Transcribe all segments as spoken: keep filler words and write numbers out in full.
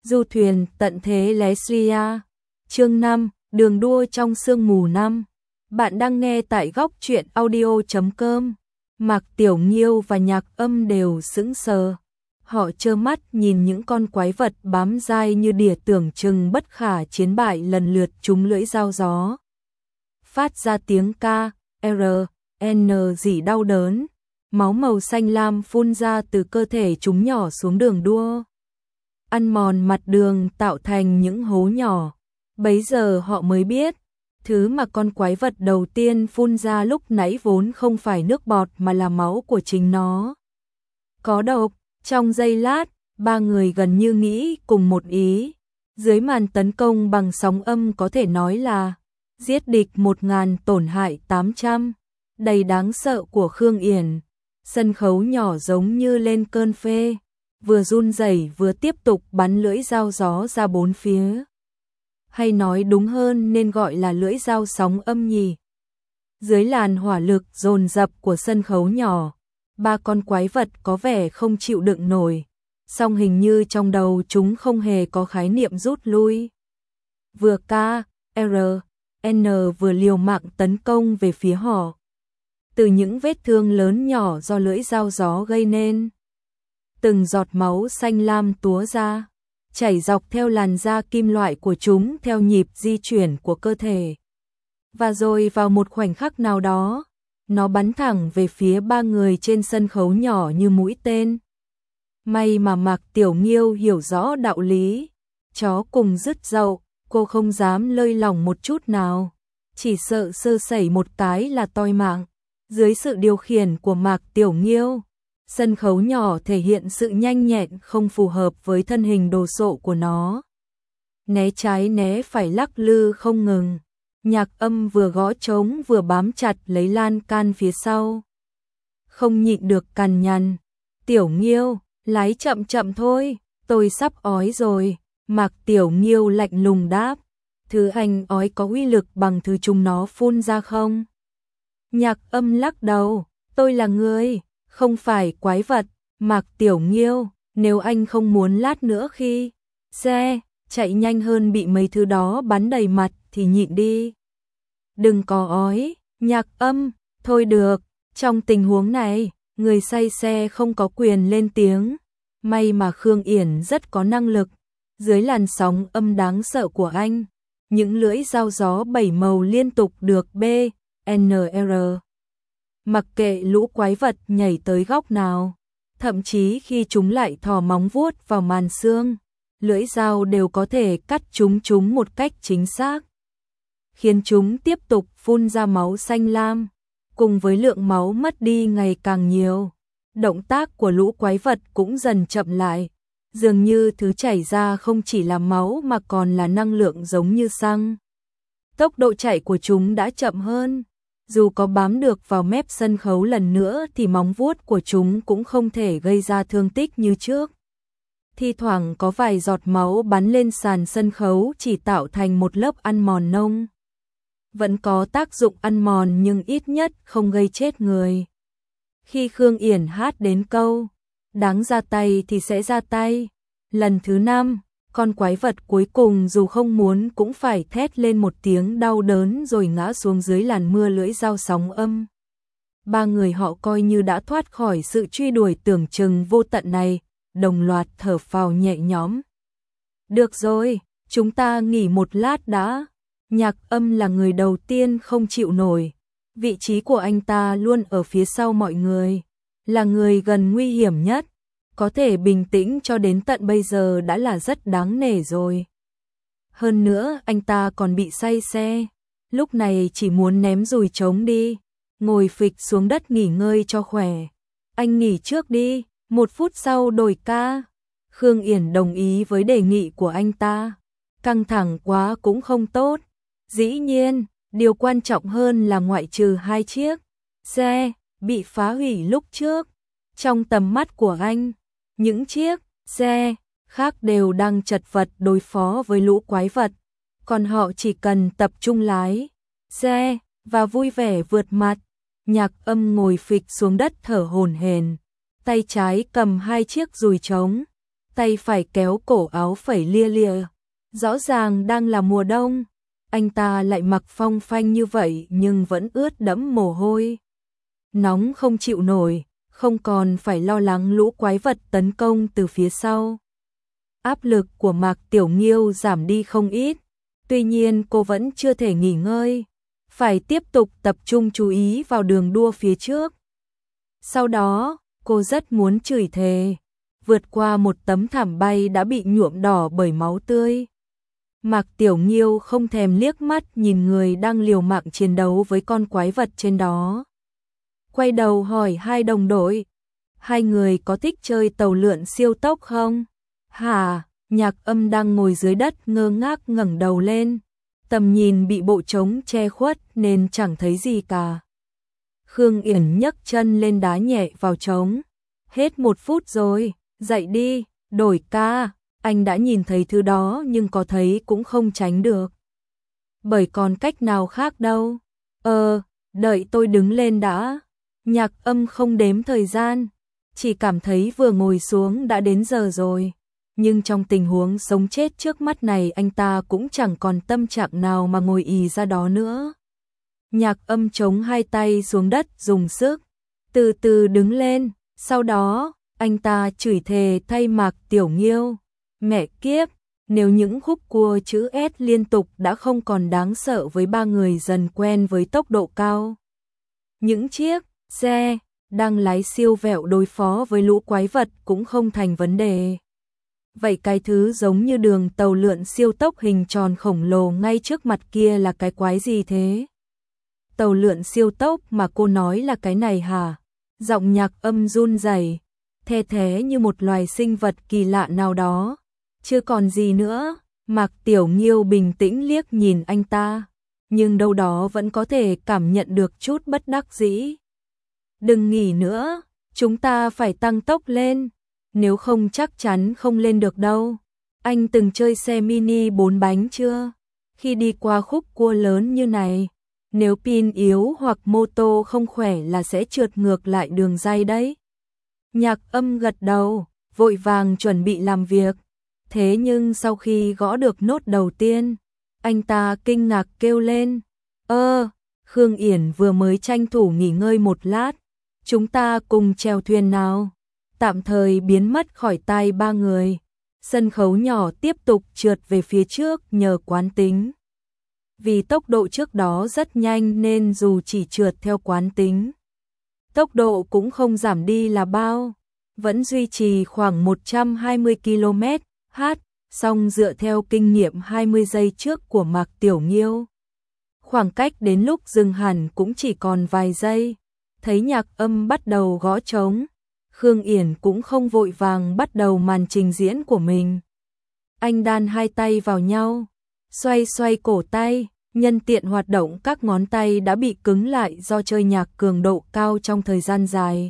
Du thuyền tận thế Leslia. Chương năm, đường đua trong sương mù năm. Bạn đang nghe tại góc truyện audio chấm com. Mạc Tiểu Nghiêu và Nhạc Âm đều sững sờ. Họ trơ mắt nhìn những con quái vật bám dai như đỉa tưởng chừng bất khả chiến bại lần lượt trúng lưỡi dao gió. Phát ra tiếng K, R, N rỉ đau đớn. Máu màu xanh lam phun ra từ cơ thể chúng nhỏ xuống đường đua, ăn mòn mặt đường tạo thành những hố nhỏ. Bấy giờ họ mới biết, thứ mà con quái vật đầu tiên phun ra lúc nãy vốn không phải nước bọt mà là máu của chính nó. Có độc. Trong giây lát, ba người gần như nghĩ cùng một ý. Dưới màn tấn công bằng sóng âm có thể nói là giết địch một ngàn tổn hại tám trăm, đầy đáng sợ của Khương Yển. Sân khấu nhỏ giống như lên cơn phê, vừa run rẩy vừa tiếp tục bắn lưỡi dao gió ra bốn phía. Hay nói đúng hơn nên gọi là lưỡi dao sóng âm nhỉ. Dưới làn hỏa lực dồn dập của sân khấu nhỏ, ba con quái vật có vẻ không chịu đựng nổi, song hình như trong đầu chúng không hề có khái niệm rút lui. Vừa K, R, N vừa liều mạng tấn công về phía họ. Từ những vết thương lớn nhỏ do lưỡi dao gió gây nên, từng giọt máu xanh lam túa ra, chảy dọc theo làn da kim loại của chúng theo nhịp di chuyển của cơ thể. Và rồi vào một khoảnh khắc nào đó, nó bắn thẳng về phía ba người trên sân khấu nhỏ như mũi tên. May mà Mạc Tiểu Nghiêu hiểu rõ đạo lý, chó cùng rứt dậu, cô không dám lơi lỏng một chút nào, chỉ sợ sơ sẩy một cái là toi mạng. Dưới sự điều khiển của Mạc Tiểu Nghiêu, sân khấu nhỏ thể hiện sự nhanh nhẹn không phù hợp với thân hình đồ sộ của nó. Né trái né phải lắc lư không ngừng. Nhạc Âm vừa gõ trống vừa bám chặt lấy lan can phía sau. Không nhịn được cằn nhằn. Tiểu Nghiêu, lái chậm chậm thôi, tôi sắp ói rồi. Mạc Tiểu Nghiêu lạnh lùng đáp. Thứ anh ói có uy lực bằng thứ chúng nó phun ra không? Nhạc Âm lắc đầu. Tôi là người, không phải quái vật. Mạc Tiểu Nghiêu, nếu anh không muốn lát nữa khi xe chạy nhanh hơn bị mấy thứ đó bắn đầy mặt thì nhịn đi. Đừng có ói. Nhạc Âm, thôi được, trong tình huống này, người say xe không có quyền lên tiếng. May mà Khương Yển rất có năng lực. Dưới làn sóng âm đáng sợ của anh, những lưỡi dao gió bảy màu liên tục được B, N R. Mặc kệ lũ quái vật nhảy tới góc nào, thậm chí khi chúng lại thò móng vuốt vào màn xương, lưỡi dao đều có thể cắt chúng chúng một cách chính xác, khiến chúng tiếp tục phun ra máu xanh lam, cùng với lượng máu mất đi ngày càng nhiều. Động tác của lũ quái vật cũng dần chậm lại, dường như thứ chảy ra không chỉ là máu mà còn là năng lượng giống như xăng. Tốc độ chạy của chúng đã chậm hơn, dù có bám được vào mép sân khấu lần nữa thì móng vuốt của chúng cũng không thể gây ra thương tích như trước. Thi thoảng có vài giọt máu bắn lên sàn sân khấu chỉ tạo thành một lớp ăn mòn nông. Vẫn có tác dụng ăn mòn nhưng ít nhất không gây chết người. Khi Khương Yển hát đến câu đáng ra tay thì sẽ ra tay, lần thứ năm, con quái vật cuối cùng dù không muốn cũng phải thét lên một tiếng đau đớn rồi ngã xuống dưới làn mưa lưỡi dao sóng âm. Ba người họ coi như đã thoát khỏi sự truy đuổi tưởng chừng vô tận này, đồng loạt thở phào nhẹ nhõm. Được rồi, chúng ta nghỉ một lát đã. Nhạc Âm là người đầu tiên không chịu nổi. Vị trí của anh ta luôn ở phía sau mọi người, là người gần nguy hiểm nhất. Có thể bình tĩnh cho đến tận bây giờ đã là rất đáng nể rồi. Hơn nữa anh ta còn bị say xe, lúc này chỉ muốn ném dùi trống đi, ngồi phịch xuống đất nghỉ ngơi cho khỏe. Anh nghỉ trước đi, một phút sau đổi ca. Khương Yển đồng ý với đề nghị của anh ta. Căng thẳng quá cũng không tốt. Dĩ nhiên, điều quan trọng hơn là ngoại trừ hai chiếc xe bị phá hủy lúc trước, trong tầm mắt của anh, những chiếc xe khác đều đang chật vật đối phó với lũ quái vật, còn họ chỉ cần tập trung lái xe và vui vẻ vượt mặt. Nhạc Âm ngồi phịch xuống đất thở hổn hển, tay trái cầm hai chiếc dùi trống, tay phải kéo cổ áo phẩy lia lịa. Rõ ràng đang là mùa đông, anh ta lại mặc phong phanh như vậy nhưng vẫn ướt đẫm mồ hôi. Nóng không chịu nổi, không còn phải lo lắng lũ quái vật tấn công từ phía sau. Áp lực của Mạc Tiểu Nghiêu giảm đi không ít, tuy nhiên cô vẫn chưa thể nghỉ ngơi, phải tiếp tục tập trung chú ý vào đường đua phía trước. Sau đó, cô rất muốn chửi thề, vượt qua một tấm thảm bay đã bị nhuộm đỏ bởi máu tươi. Mạc Tiểu Nghiêu không thèm liếc mắt nhìn người đang liều mạng chiến đấu với con quái vật trên đó. Quay đầu hỏi hai đồng đội, hai người có thích chơi tàu lượn siêu tốc không? Hả? Nhạc Âm đang ngồi dưới đất ngơ ngác ngẩng đầu lên, tầm nhìn bị bộ trống che khuất nên chẳng thấy gì cả. Khương Yển nhấc chân lên đá nhẹ vào trống. Hết một phút rồi, dậy đi, đổi ca. Anh đã nhìn thấy thứ đó nhưng có thấy cũng không tránh được. Bởi còn cách nào khác đâu. Ờ, đợi tôi đứng lên đã. Nhạc Âm không đếm thời gian, chỉ cảm thấy vừa ngồi xuống đã đến giờ rồi. Nhưng trong tình huống sống chết trước mắt này anh ta cũng chẳng còn tâm trạng nào mà ngồi ì ra đó nữa. Nhạc Âm chống hai tay xuống đất dùng sức, từ từ đứng lên, sau đó, anh ta chửi thề thay Mạc Tiểu Nghiêu. Mẹ kiếp, nếu những khúc cua chữ S liên tục đã không còn đáng sợ với ba người dần quen với tốc độ cao. Những chiếc xe đang lái siêu vẹo đối phó với lũ quái vật cũng không thành vấn đề. Vậy cái thứ giống như đường tàu lượn siêu tốc hình tròn khổng lồ ngay trước mặt kia là cái quái gì thế? Tàu lượn siêu tốc mà cô nói là cái này hả? Giọng Nhạc Âm run rẩy, the thế như một loài sinh vật kỳ lạ nào đó. Chưa còn gì nữa, Mạc Tiểu Nghiêu bình tĩnh liếc nhìn anh ta, nhưng đâu đó vẫn có thể cảm nhận được chút bất đắc dĩ. Đừng nghỉ nữa, chúng ta phải tăng tốc lên, nếu không chắc chắn không lên được đâu. Anh từng chơi xe mini bốn bánh chưa? Khi đi qua khúc cua lớn như này, nếu pin yếu hoặc mô tô không khỏe là sẽ trượt ngược lại đường ray đấy. Nhạc Âm gật đầu, vội vàng chuẩn bị làm việc. Thế nhưng sau khi gõ được nốt đầu tiên, anh ta kinh ngạc kêu lên. Ơ, Khương Yển vừa mới tranh thủ nghỉ ngơi một lát, chúng ta cùng chèo thuyền nào. Tạm thời biến mất khỏi tai ba người, sân khấu nhỏ tiếp tục trượt về phía trước nhờ quán tính. Vì tốc độ trước đó rất nhanh nên dù chỉ trượt theo quán tính, tốc độ cũng không giảm đi là bao, vẫn duy trì khoảng một trăm hai mươi ki lô mét h, song dựa theo kinh nghiệm hai mươi giây trước của Mạc Tiểu Nghiêu. Khoảng cách đến lúc dừng hẳn cũng chỉ còn vài giây, thấy Nhạc Âm bắt đầu gõ trống, Khương Yển cũng không vội vàng bắt đầu màn trình diễn của mình. Anh đan hai tay vào nhau, xoay xoay cổ tay, nhân tiện hoạt động các ngón tay đã bị cứng lại do chơi nhạc cường độ cao trong thời gian dài.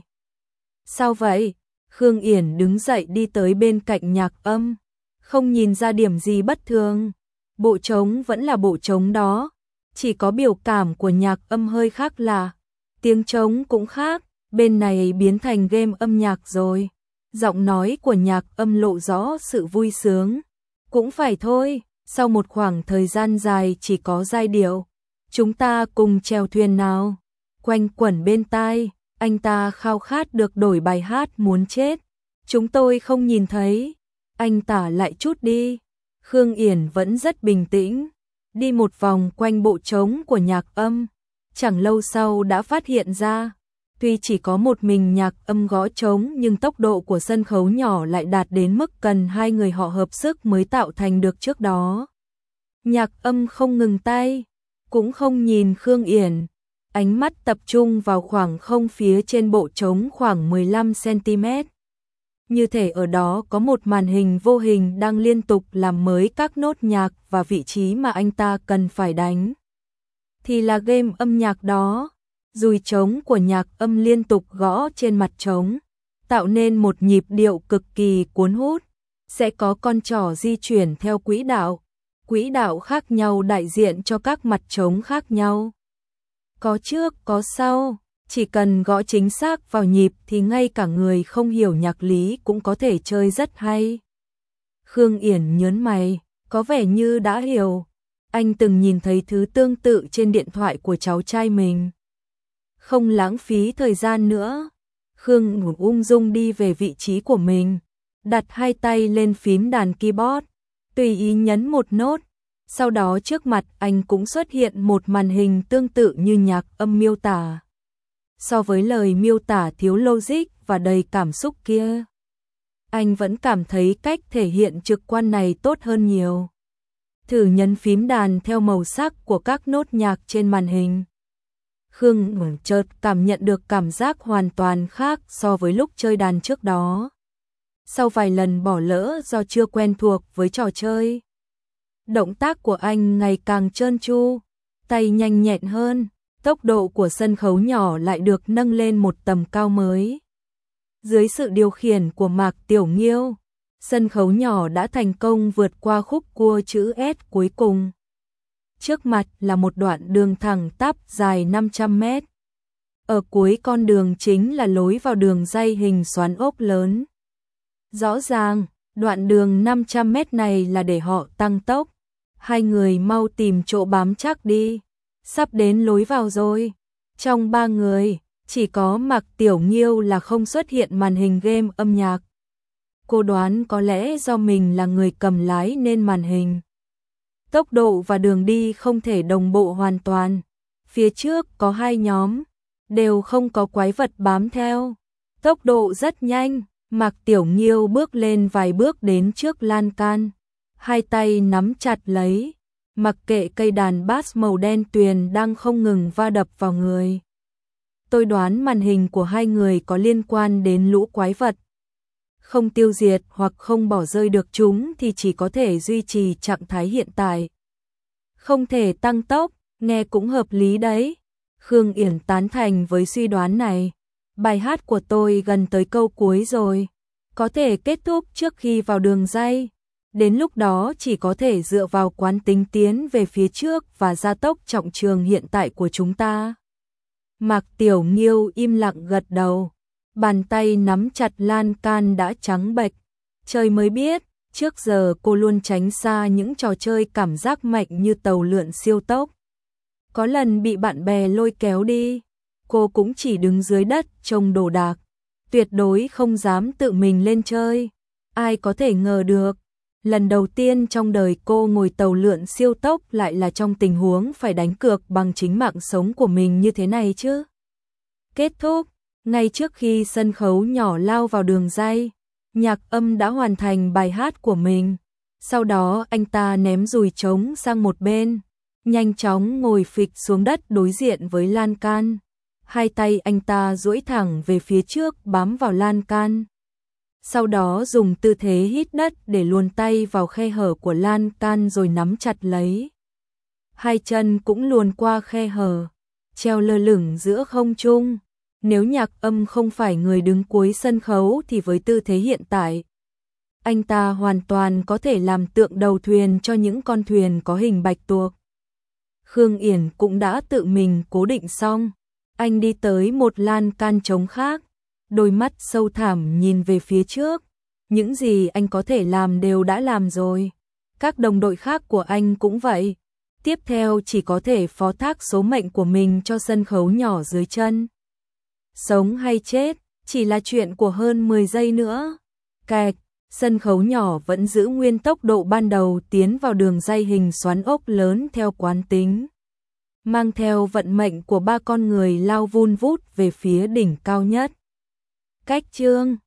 Sao vậy? Khương Yển đứng dậy đi tới bên cạnh Nhạc Âm, không nhìn ra điểm gì bất thường. Bộ trống vẫn là bộ trống đó, chỉ có biểu cảm của Nhạc Âm hơi khác lạ. Tiếng trống cũng khác, bên này biến thành game âm nhạc rồi. Giọng nói của Nhạc Âm lộ rõ sự vui sướng. Cũng phải thôi, sau một khoảng thời gian dài chỉ có giai điệu. Chúng ta cùng chèo thuyền nào. Quanh quẩn bên tai, anh ta khao khát được đổi bài hát muốn chết. Chúng tôi không nhìn thấy. Anh tả lại chút đi. Khương Yển vẫn rất bình tĩnh, đi một vòng quanh bộ trống của Nhạc Âm. Chẳng lâu sau đã phát hiện ra, tuy chỉ có một mình Nhạc Âm gõ trống nhưng tốc độ của sân khấu nhỏ lại đạt đến mức cần hai người họ hợp sức mới tạo thành được trước đó. Nhạc Âm không ngừng tay, cũng không nhìn Khương Yển, ánh mắt tập trung vào khoảng không phía trên bộ trống khoảng mười lăm xăng ti mét. Như thể ở đó có một màn hình vô hình đang liên tục làm mới các nốt nhạc và vị trí mà anh ta cần phải đánh. Thì là game âm nhạc đó. Dùi trống của Nhạc Âm liên tục gõ trên mặt trống, tạo nên một nhịp điệu cực kỳ cuốn hút. Sẽ có con trỏ di chuyển theo quỹ đạo, quỹ đạo khác nhau đại diện cho các mặt trống khác nhau. Có trước, có sau, chỉ cần gõ chính xác vào nhịp thì ngay cả người không hiểu nhạc lý cũng có thể chơi rất hay. Khương Yển nhớn mày, có vẻ như đã hiểu. Anh từng nhìn thấy thứ tương tự trên điện thoại của cháu trai mình. Không lãng phí thời gian nữa, Khương ung dung đi về vị trí của mình, đặt hai tay lên phím đàn keyboard, tùy ý nhấn một nốt. Sau đó trước mặt anh cũng xuất hiện một màn hình tương tự như nhạc âm miêu tả. So với lời miêu tả thiếu logic và đầy cảm xúc kia, anh vẫn cảm thấy cách thể hiện trực quan này tốt hơn nhiều. Thử nhấn phím đàn theo màu sắc của các nốt nhạc trên màn hình. Khương chợt cảm nhận được cảm giác hoàn toàn khác so với lúc chơi đàn trước đó. Sau vài lần bỏ lỡ do chưa quen thuộc với trò chơi, động tác của anh ngày càng trơn tru, tay nhanh nhẹn hơn, tốc độ của sân khấu nhỏ lại được nâng lên một tầm cao mới. Dưới sự điều khiển của Mạc Tiểu Nghiêu, sân khấu nhỏ đã thành công vượt qua khúc cua chữ S cuối cùng. Trước mặt là một đoạn đường thẳng tắp dài năm trăm mét. Ở cuối con đường chính là lối vào đường ray hình xoắn ốc lớn. Rõ ràng, đoạn đường năm trăm mét này là để họ tăng tốc. Hai người mau tìm chỗ bám chắc đi. Sắp đến lối vào rồi. Trong ba người, chỉ có Mạc Tiểu Nghiêu là không xuất hiện màn hình game âm nhạc. Cô đoán có lẽ do mình là người cầm lái nên màn hình, tốc độ và đường đi không thể đồng bộ hoàn toàn. Phía trước có hai nhóm, đều không có quái vật bám theo. Tốc độ rất nhanh, Mạc Tiểu Nghiêu bước lên vài bước đến trước lan can, hai tay nắm chặt lấy, mặc kệ cây đàn bass màu đen tuyền đang không ngừng va đập vào người. Tôi đoán màn hình của hai người có liên quan đến lũ quái vật. Không tiêu diệt hoặc không bỏ rơi được chúng thì chỉ có thể duy trì trạng thái hiện tại. Không thể tăng tốc, nghe cũng hợp lý đấy. Khương Yển tán thành với suy đoán này. Bài hát của tôi gần tới câu cuối rồi, có thể kết thúc trước khi vào đường ray. Đến lúc đó chỉ có thể dựa vào quán tính tiến về phía trước và gia tốc trọng trường hiện tại của chúng ta. Mạc Tiểu Nghiêu im lặng gật đầu, bàn tay nắm chặt lan can đã trắng bệch. Trời mới biết, trước giờ cô luôn tránh xa những trò chơi cảm giác mạnh như tàu lượn siêu tốc. Có lần bị bạn bè lôi kéo đi, cô cũng chỉ đứng dưới đất trông đồ đạc, tuyệt đối không dám tự mình lên chơi. Ai có thể ngờ được, lần đầu tiên trong đời cô ngồi tàu lượn siêu tốc lại là trong tình huống phải đánh cược bằng chính mạng sống của mình như thế này chứ. Kết thúc, ngay trước khi sân khấu nhỏ lao vào đường ray, Nhạc Âm đã hoàn thành bài hát của mình. Sau đó anh ta ném dùi trống sang một bên, nhanh chóng ngồi phịch xuống đất đối diện với lan can. Hai tay anh ta duỗi thẳng về phía trước bám vào lan can. Sau đó dùng tư thế hít đất để luồn tay vào khe hở của lan can rồi nắm chặt lấy. Hai chân cũng luồn qua khe hở, treo lơ lửng giữa không trung. Nếu Nhạc Âm không phải người đứng cuối sân khấu thì với tư thế hiện tại, anh ta hoàn toàn có thể làm tượng đầu thuyền cho những con thuyền có hình bạch tuộc. Khương Yển cũng đã tự mình cố định xong. Anh đi tới một lan can trống khác, đôi mắt sâu thẳm nhìn về phía trước. Những gì anh có thể làm đều đã làm rồi. Các đồng đội khác của anh cũng vậy. Tiếp theo chỉ có thể phó thác số mệnh của mình cho sân khấu nhỏ dưới chân. Sống hay chết, chỉ là chuyện của hơn mười giây nữa. Kẹt, sân khấu nhỏ vẫn giữ nguyên tốc độ ban đầu tiến vào đường ray hình xoắn ốc lớn theo quán tính. Mang theo vận mệnh của ba con người lao vun vút về phía đỉnh cao nhất. Cách chương